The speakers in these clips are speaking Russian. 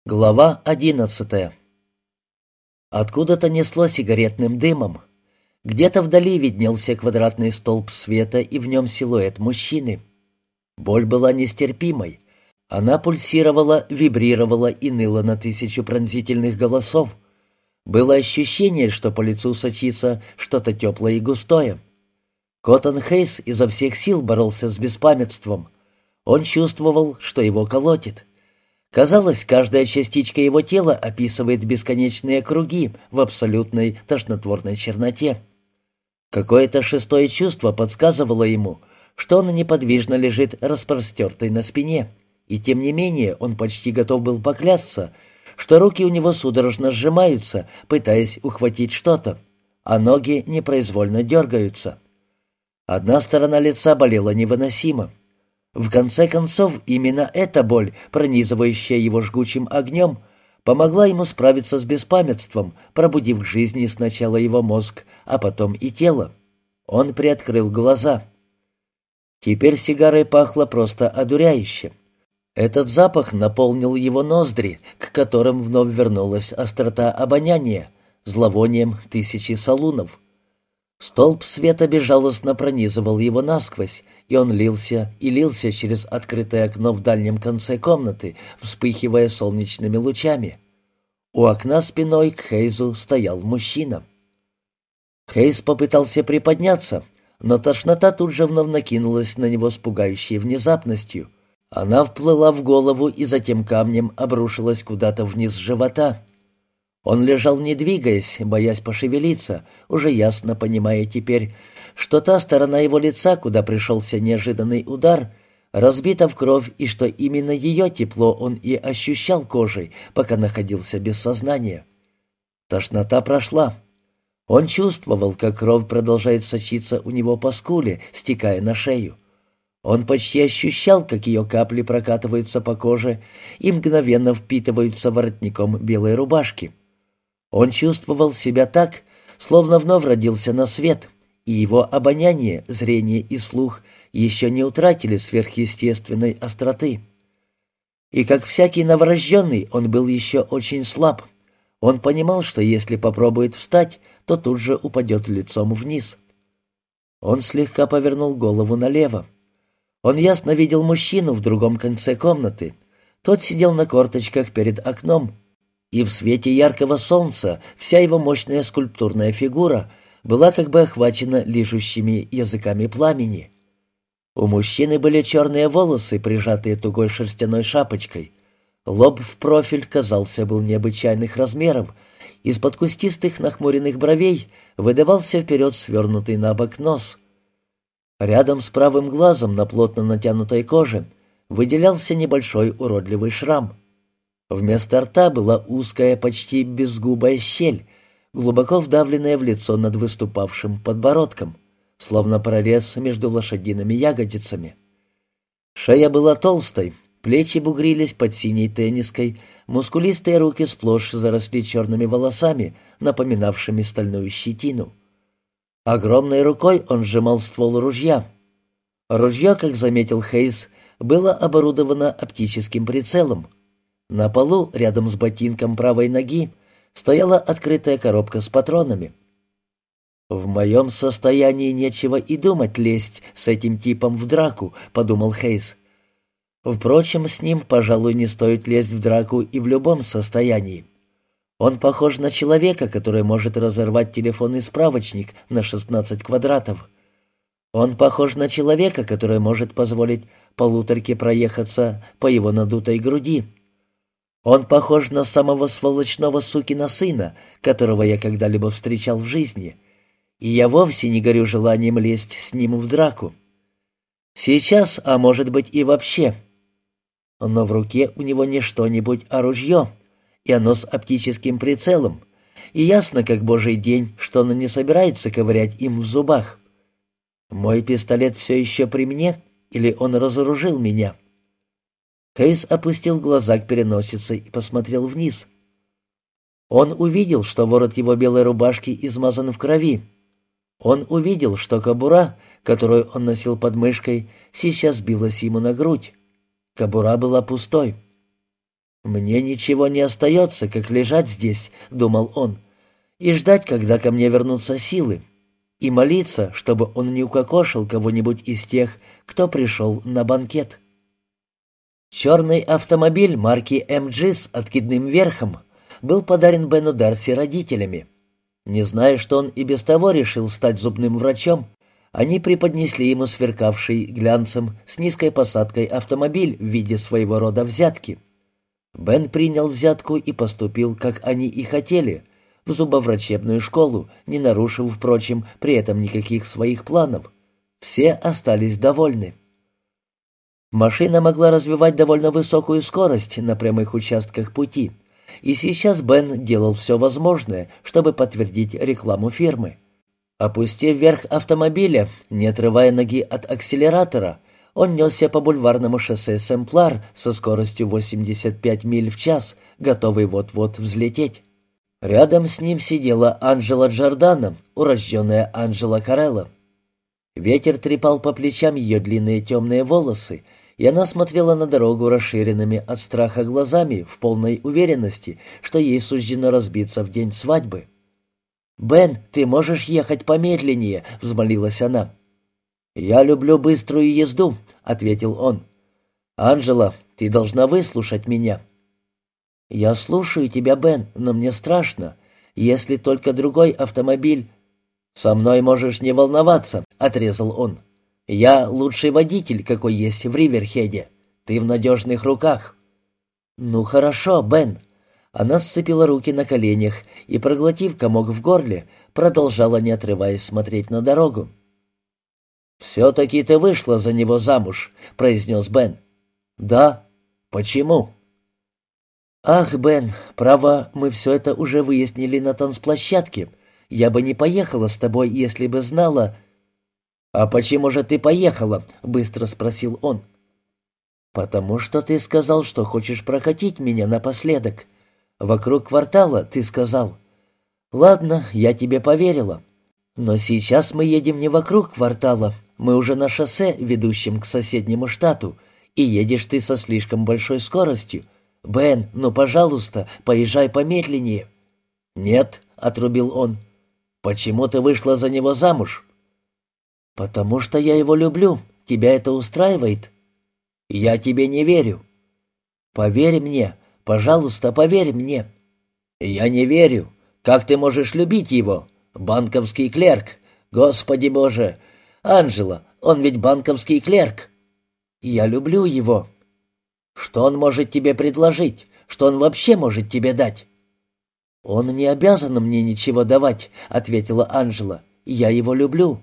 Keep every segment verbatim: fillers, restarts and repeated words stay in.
Глава одиннадцатая. Откуда-то несло сигаретным дымом. Где-то вдали виднелся квадратный столб света и в нем силуэт мужчины. Боль была нестерпимой. Она пульсировала, вибрировала и ныла на тысячу пронзительных голосов. Было ощущение, что по лицу сочится что-то теплое и густое. Коттон Хейс изо всех сил боролся с беспамятством. Он чувствовал, что его колотит. Казалось, каждая частичка его тела описывает бесконечные круги в абсолютной тошнотворной черноте. Какое-то шестое чувство подсказывало ему, что он неподвижно лежит распростертый на спине, и тем не менее он почти готов был поклясться, что руки у него судорожно сжимаются, пытаясь ухватить что-то, а ноги непроизвольно дергаются. Одна сторона лица болела невыносимо. В конце концов, именно эта боль, пронизывающая его жгучим огнем, помогла ему справиться с беспамятством, пробудив к жизни сначала его мозг, а потом и тело. Он приоткрыл глаза. Теперь сигарой пахло просто одуряюще. Этот запах наполнил его ноздри, к которым вновь вернулась острота обоняния, зловонием тысячи салунов. Столб света безжалостно пронизывал его насквозь, и он лился и лился через открытое окно в дальнем конце комнаты, вспыхивая солнечными лучами. У окна спиной к Хейзу стоял мужчина. Хейз попытался приподняться, но тошнота тут же вновь накинулась на него с пугающей внезапностью. Она вплыла в голову и затем камнем обрушилась куда-то вниз живота. Он лежал не двигаясь, боясь пошевелиться, уже ясно понимая теперь, что та сторона его лица, куда пришелся неожиданный удар, разбита в кровь, и что именно ее тепло он и ощущал кожей, пока находился без сознания. Тошнота прошла. Он чувствовал, как кровь продолжает сочиться у него по скуле, стекая на шею. Он почти ощущал, как ее капли прокатываются по коже и мгновенно впитываются воротником белой рубашки. Он чувствовал себя так, словно вновь родился на свет, и его обоняние, зрение и слух еще не утратили сверхъестественной остроты. И как всякий новорожденный, он был еще очень слаб. Он понимал, что если попробует встать, то тут же упадет лицом вниз. Он слегка повернул голову налево. Он ясно видел мужчину в другом конце комнаты. Тот сидел на корточках перед окном, и в свете яркого солнца вся его мощная скульптурная фигура была как бы охвачена лижущими языками пламени. У мужчины были черные волосы, прижатые тугой шерстяной шапочкой. Лоб в профиль, казался, был необычайных размеров. Из-под кустистых нахмуренных бровей выдавался вперед свернутый на бок нос. Рядом с правым глазом на плотно натянутой коже выделялся небольшой уродливый шрам. Вместо рта была узкая, почти безгубая щель, глубоко вдавленная в лицо над выступавшим подбородком, словно прорез между лошадиными ягодицами. Шея была толстой, плечи бугрились под синей тенниской, мускулистые руки сплошь заросли черными волосами, напоминавшими стальную щетину. Огромной рукой он сжимал ствол ружья. Ружье, как заметил Хейз, было оборудовано оптическим прицелом. На полу, рядом с ботинком правой ноги, стояла открытая коробка с патронами. «В моем состоянии нечего и думать лезть с этим типом в драку», — подумал Хейз. Впрочем, с ним, пожалуй, не стоит лезть в драку и в любом состоянии. Он похож на человека, который может разорвать телефонный справочник на шестнадцать квадратов. Он похож на человека, который может позволить полуторке проехаться по его надутой груди. Он похож на самого сволочного сукина сына, которого я когда-либо встречал в жизни, и я вовсе не горю желанием лезть с ним в драку. Сейчас, а может быть и вообще. Но в руке у него не что-нибудь, а ружье, и оно с оптическим прицелом, и ясно, как божий день, что он не собирается ковырять им в зубах. Мой пистолет все еще при мне, или он разоружил меня?» Хейз опустил глаза к переносице и посмотрел вниз. Он увидел, что ворот его белой рубашки измазан в крови. Он увидел, что кобура, которую он носил под мышкой, сейчас билась ему на грудь. Кобура была пустой. «Мне ничего не остается, как лежать здесь», — думал он, — «и ждать, когда ко мне вернутся силы, и молиться, чтобы он не укокошил кого-нибудь из тех, кто пришел на банкет». Черный автомобиль марки эм джи с откидным верхом был подарен Бену Дарси родителями. Не зная, что он и без того решил стать зубным врачом, они преподнесли ему сверкавший глянцем с низкой посадкой автомобиль в виде своего рода взятки. Бен принял взятку и поступил, как они и хотели, в зубоврачебную школу, не нарушив, впрочем, при этом никаких своих планов. Все остались довольны. Машина могла развивать довольно высокую скорость на прямых участках пути, и сейчас Бен делал все возможное, чтобы подтвердить рекламу фирмы. Опустив верх автомобиля, не отрывая ноги от акселератора, он несся по бульварному шоссе Сэмплар со скоростью восемьдесят пять миль в час, готовый вот-вот взлететь. Рядом с ним сидела Анджела Джордано, урожденная Анджела Карелло. Ветер трепал по плечам ее длинные темные волосы, и она смотрела на дорогу расширенными от страха глазами в полной уверенности, что ей суждено разбиться в день свадьбы. «Бен, ты можешь ехать помедленнее», — взмолилась она. «Я люблю быструю езду», — ответил он. «Анджела, ты должна выслушать меня». «Я слушаю тебя, Бен, но мне страшно. Если только другой автомобиль...» «Со мной можешь не волноваться», — отрезал он. «Я лучший водитель, какой есть в Риверхеде. Ты в надежных руках». «Ну хорошо, Бен». Она сцепила руки на коленях и, проглотив комок в горле, продолжала, не отрываясь, смотреть на дорогу. «Все-таки ты вышла за него замуж», — произнес Бен. «Да. Почему?» «Ах, Бен, право, мы все это уже выяснили на танцплощадке. Я бы не поехала с тобой, если бы знала...» «А почему же ты поехала?» — быстро спросил он. «Потому что ты сказал, что хочешь прокатить меня напоследок. Вокруг квартала, ты сказал. Ладно, я тебе поверила. Но сейчас мы едем не вокруг квартала, мы уже на шоссе, ведущем к соседнему штату, и едешь ты со слишком большой скоростью. Бен, ну, пожалуйста, поезжай помедленнее». «Нет», — отрубил он. «Почему ты вышла за него замуж?» «Потому что я его люблю. Тебя это устраивает?» «Я тебе не верю». «Поверь мне. Пожалуйста, поверь мне». «Я не верю. Как ты можешь любить его? Банковский клерк. Господи Боже! Анджела, он ведь банковский клерк». «Я люблю его». «Что он может тебе предложить? Что он вообще может тебе дать?» «Он не обязан мне ничего давать», — ответила Анджела. «Я его люблю».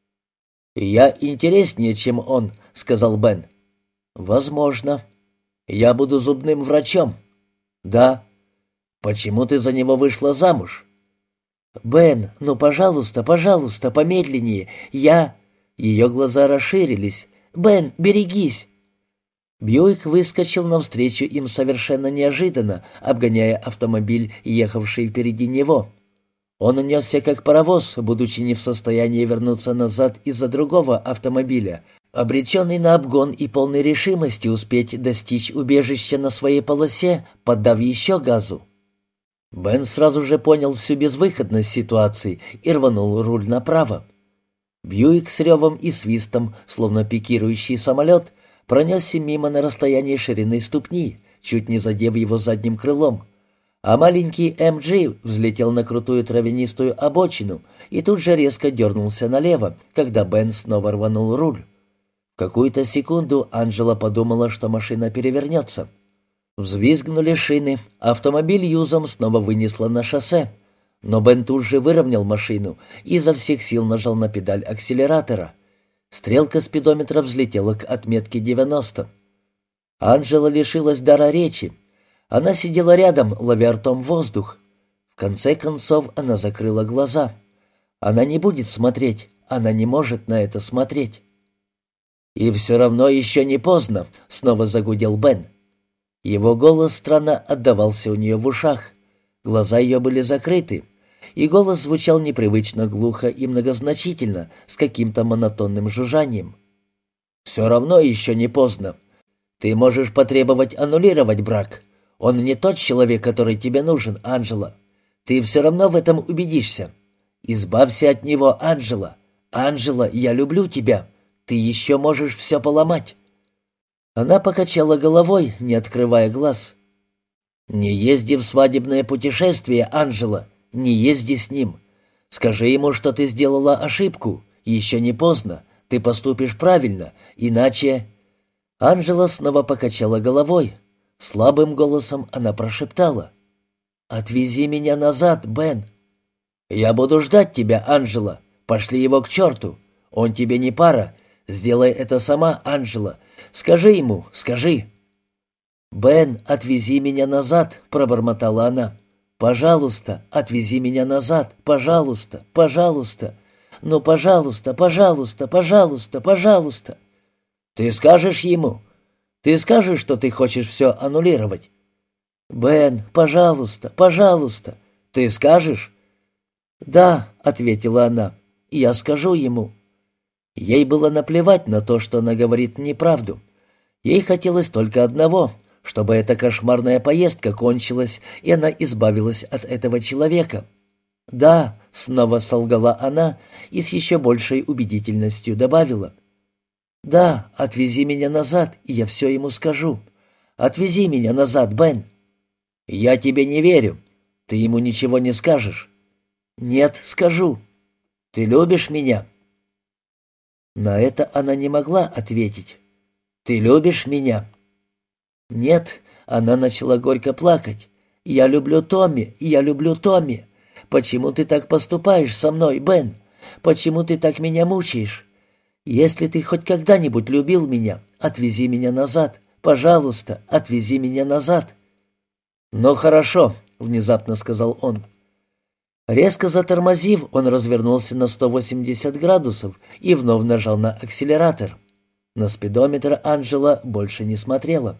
«Я интереснее, чем он», — сказал Бен. «Возможно. Я буду зубным врачом». «Да». «Почему ты за него вышла замуж?» «Бен, ну, пожалуйста, пожалуйста, помедленнее. Я...» Ее глаза расширились. «Бен, берегись!» Бьюик выскочил навстречу им совершенно неожиданно, обгоняя автомобиль, ехавший впереди него. Он унесся как паровоз, будучи не в состоянии вернуться назад из-за другого автомобиля, обреченный на обгон и полной решимости успеть достичь убежища на своей полосе, поддав еще газу. Бен сразу же понял всю безвыходность ситуации и рванул руль направо. Бьюик с ревом и свистом, словно пикирующий самолет, пронесся мимо на расстоянии ширины ступни, чуть не задев его задним крылом, а маленький эм джи взлетел на крутую травянистую обочину и тут же резко дернулся налево, когда Бен снова рванул руль. В какую-то секунду Анджела подумала, что машина перевернется. Взвизгнули шины, автомобиль юзом снова вынесло на шоссе, но Бен тут же выровнял машину и изо всех сил нажал на педаль акселератора. Стрелка спидометра взлетела к отметке девяносто. Анджела лишилась дара речи. Она сидела рядом, ловя ртом воздух. В конце концов она закрыла глаза. Она не будет смотреть, она не может на это смотреть. «И все равно еще не поздно», — снова загудел Бен. Его голос странно отдавался у нее в ушах. Глаза ее были закрыты, и голос звучал непривычно глухо и многозначительно, с каким-то монотонным жужжанием. «Все равно еще не поздно. Ты можешь потребовать аннулировать брак. Он не тот человек, который тебе нужен, Анжела. Ты все равно в этом убедишься. Избавься от него, Анжела. Анжела, я люблю тебя. Ты еще можешь все поломать». Она покачала головой, не открывая глаз. «Не езди в свадебное путешествие, Анжела. Не езди с ним. Скажи ему, что ты сделала ошибку. Еще не поздно. Ты поступишь правильно, иначе...» Анжела снова покачала головой. Слабым голосом она прошептала: «Отвези меня назад, Бен». «Я буду ждать тебя, Анжела. Пошли его к черту. Он тебе не пара. Сделай это сама, Анжела. Скажи ему, скажи». «Бен, отвези меня назад», — пробормотала она. «Пожалуйста, отвези меня назад, пожалуйста, пожалуйста. Ну, пожалуйста, пожалуйста, пожалуйста, пожалуйста». «Ты скажешь ему? Ты скажешь, что ты хочешь все аннулировать?» «Бен, пожалуйста, пожалуйста. Ты скажешь?» «Да», — ответила она, — «я скажу ему». Ей было наплевать на то, что она говорит неправду. Ей хотелось только одного — чтобы эта кошмарная поездка кончилась, и она избавилась от этого человека. «Да», — снова солгала она и с еще большей убедительностью добавила. «Да, отвези меня назад, и я все ему скажу. Отвези меня назад, Бен». «Я тебе не верю. Ты ему ничего не скажешь». «Нет, скажу». «Ты любишь меня?» На это она не могла ответить. «Ты любишь меня?» «Нет», — она начала горько плакать. «Я люблю Томми, я люблю Томми. Почему ты так поступаешь со мной, Бен? Почему ты так меня мучаешь? Если ты хоть когда-нибудь любил меня, отвези меня назад. Пожалуйста, отвези меня назад». «Ну хорошо», — внезапно сказал он. Резко затормозив, он развернулся на сто восемьдесят градусов и вновь нажал на акселератор. На спидометр Анжела больше не смотрела.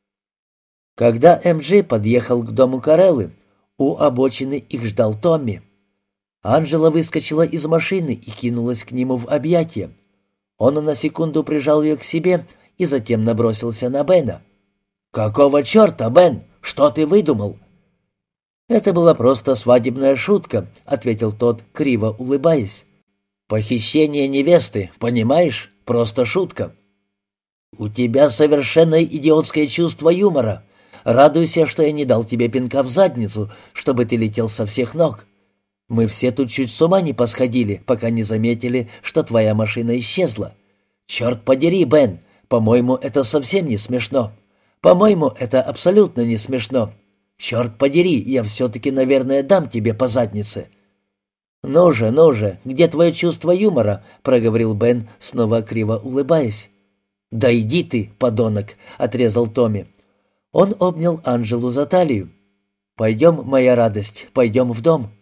Когда эм джи подъехал к дому Кареллы, у обочины их ждал Томми. Анжела выскочила из машины и кинулась к нему в объятия. Он на секунду прижал ее к себе и затем набросился на Бена. «Какого черта, Бен? Что ты выдумал?» «Это была просто свадебная шутка», — ответил тот, криво улыбаясь. «Похищение невесты, понимаешь? Просто шутка». «У тебя совершенно идиотское чувство юмора. Радуйся, что я не дал тебе пинка в задницу, чтобы ты летел со всех ног. Мы все тут чуть с ума не посходили, пока не заметили, что твоя машина исчезла. Черт подери, Бен, по-моему, это совсем не смешно. По-моему, это абсолютно не смешно. Черт подери, я все-таки, наверное, дам тебе по заднице». «Ну же, ну же, где твое чувство юмора?» — проговорил Бен, снова криво улыбаясь. «Да иди ты, подонок!» — отрезал Томми. Он обнял Анжелу за талию. «Пойдем, моя радость, пойдем в дом».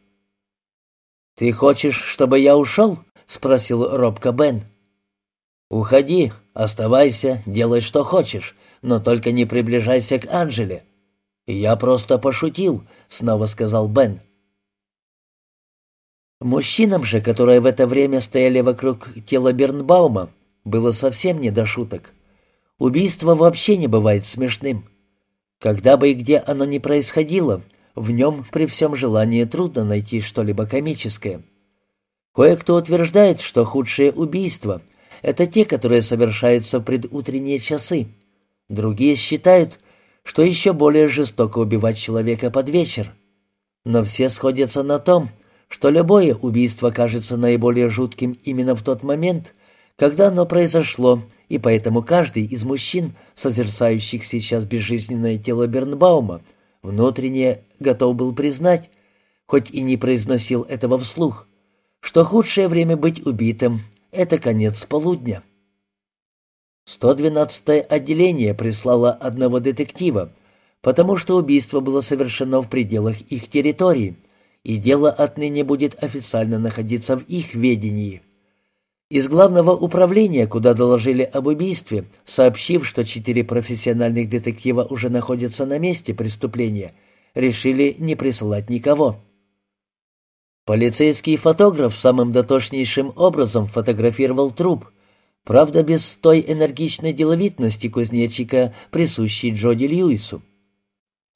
«Ты хочешь, чтобы я ушел?» — спросил робко Бен. «Уходи, оставайся, делай, что хочешь, но только не приближайся к Анжеле». «Я просто пошутил», — снова сказал Бен. Мужчинам же, которые в это время стояли вокруг тела Бирнбаума, было совсем не до шуток. Убийство вообще не бывает смешным. Когда бы и где оно ни происходило, в нем при всем желании трудно найти что-либо комическое. Кое-кто утверждает, что худшие убийства — это те, которые совершаются в предутренние часы. Другие считают, что еще более жестоко убивать человека под вечер. Но все сходятся на том, что любое убийство кажется наиболее жутким именно в тот момент, когда оно произошло, и поэтому каждый из мужчин, созерцающих сейчас безжизненное тело Бирнбаума, внутренне готов был признать, хоть и не произносил этого вслух, что худшее время быть убитым — это конец полудня. сто двенадцатое отделение прислало одного детектива, потому что убийство было совершено в пределах их территории, и дело отныне будет официально находиться в их ведении. Из главного управления, куда доложили об убийстве, сообщив, что четыре профессиональных детектива уже находятся на месте преступления, решили не присылать никого. Полицейский фотограф самым дотошнейшим образом фотографировал труп, правда, без той энергичной деловитности кузнечика, присущей Джоди Льюису.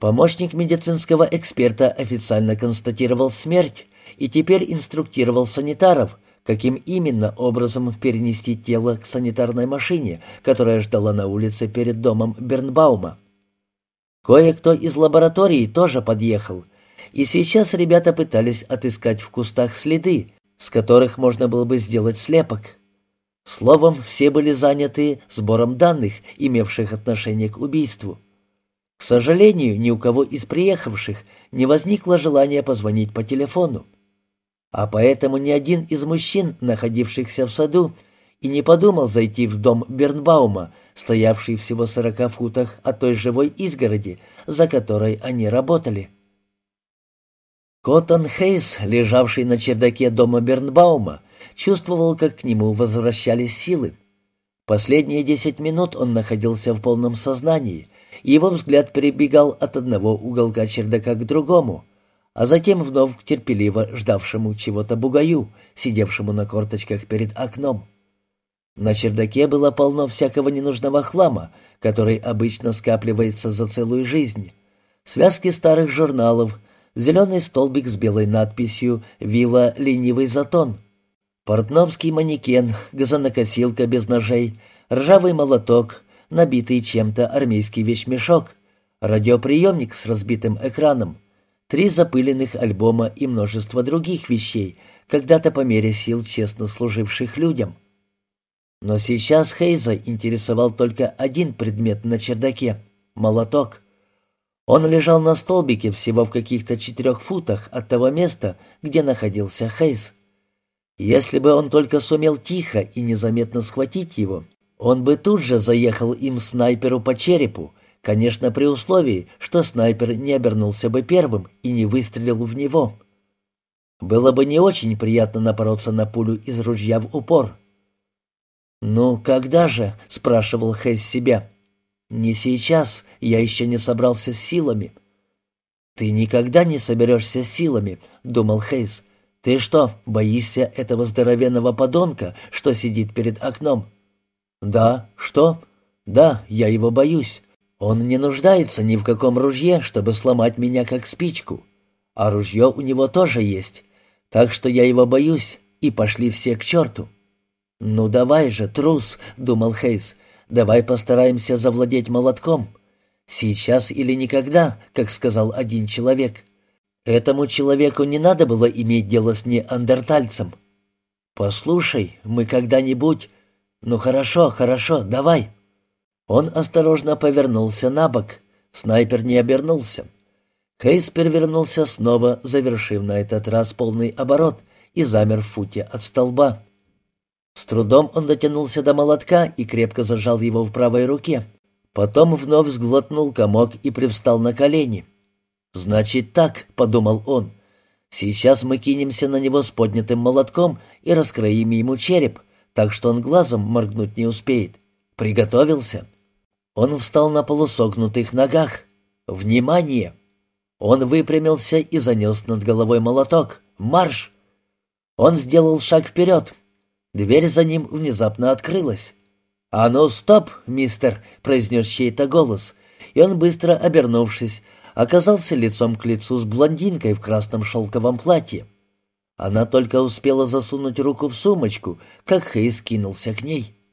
Помощник медицинского эксперта официально констатировал смерть и теперь инструктировал санитаров, каким именно образом перенести тело к санитарной машине, которая ждала на улице перед домом Бернбаума. Кое-кто из лаборатории тоже подъехал, и сейчас ребята пытались отыскать в кустах следы, с которых можно было бы сделать слепок. Словом, все были заняты сбором данных, имевших отношение к убийству. К сожалению, ни у кого из приехавших не возникло желания позвонить по телефону. А поэтому ни один из мужчин, находившихся в саду, и не подумал зайти в дом Бернбаума, стоявший всего в сорока футах от той живой изгороди, за которой они работали. Коттон Хейс, лежавший на чердаке дома Бернбаума, чувствовал, как к нему возвращались силы. Последние десять минут он находился в полном сознании, и его взгляд перебегал от одного уголка чердака к другому, а затем вновь к терпеливо ждавшему чего-то бугаю, сидевшему на корточках перед окном. На чердаке было полно всякого ненужного хлама, который обычно скапливается за целую жизнь. Связки старых журналов, зеленый столбик с белой надписью «Вилла ленивый затон», портновский манекен, газонокосилка без ножей, ржавый молоток, набитый чем-то армейский вещмешок, радиоприемник с разбитым экраном, три запыленных альбома и множество других вещей, когда-то по мере сил честно служивших людям. Но сейчас Хейза интересовал только один предмет на чердаке — молоток. Он лежал на столбике всего в каких-то четырех футах от того места, где находился Хейз. Если бы он только сумел тихо и незаметно схватить его, он бы тут же заехал им снайперу по черепу, конечно, при условии, что снайпер не обернулся бы первым и не выстрелил в него. Было бы не очень приятно напороться на пулю из ружья в упор. «Ну, когда же?» — спрашивал Хейз себя. «Не сейчас, я еще не собрался с силами». «Ты никогда не соберешься с силами», — думал Хейз. «Ты что, боишься этого здоровенного подонка, что сидит перед окном?» «Да, что?» «Да, я его боюсь. Он не нуждается ни в каком ружье, чтобы сломать меня как спичку. А ружье у него тоже есть. Так что я его боюсь, и пошли все к черту». «Ну давай же, трус», — думал Хейз, — «давай постараемся завладеть молотком. Сейчас или никогда, как сказал один человек». Этому человеку не надо было иметь дело с неандертальцем. «Послушай, мы когда-нибудь...» «Ну хорошо, хорошо, давай». Он осторожно повернулся на бок. Снайпер не обернулся. Хейз перевернулся снова, завершив на этот раз полный оборот, и замер в футе от столба. С трудом он дотянулся до молотка и крепко зажал его в правой руке. Потом вновь сглотнул комок и привстал на колени. «Значит так», — подумал он, — «сейчас мы кинемся на него с поднятым молотком и раскроим ему череп, так что он глазом моргнуть не успеет. Приготовился». Он встал на полусогнутых ногах. «Внимание!» Он выпрямился и занес над головой молоток. «Марш!» Он сделал шаг вперед. Дверь за ним внезапно открылась. «А ну, стоп, мистер!» — произнес чей-то голос, и он, быстро обернувшись, оказался лицом к лицу с блондинкой в красном шелковом платье. Она только успела засунуть руку в сумочку, как Хейз кинулся к ней.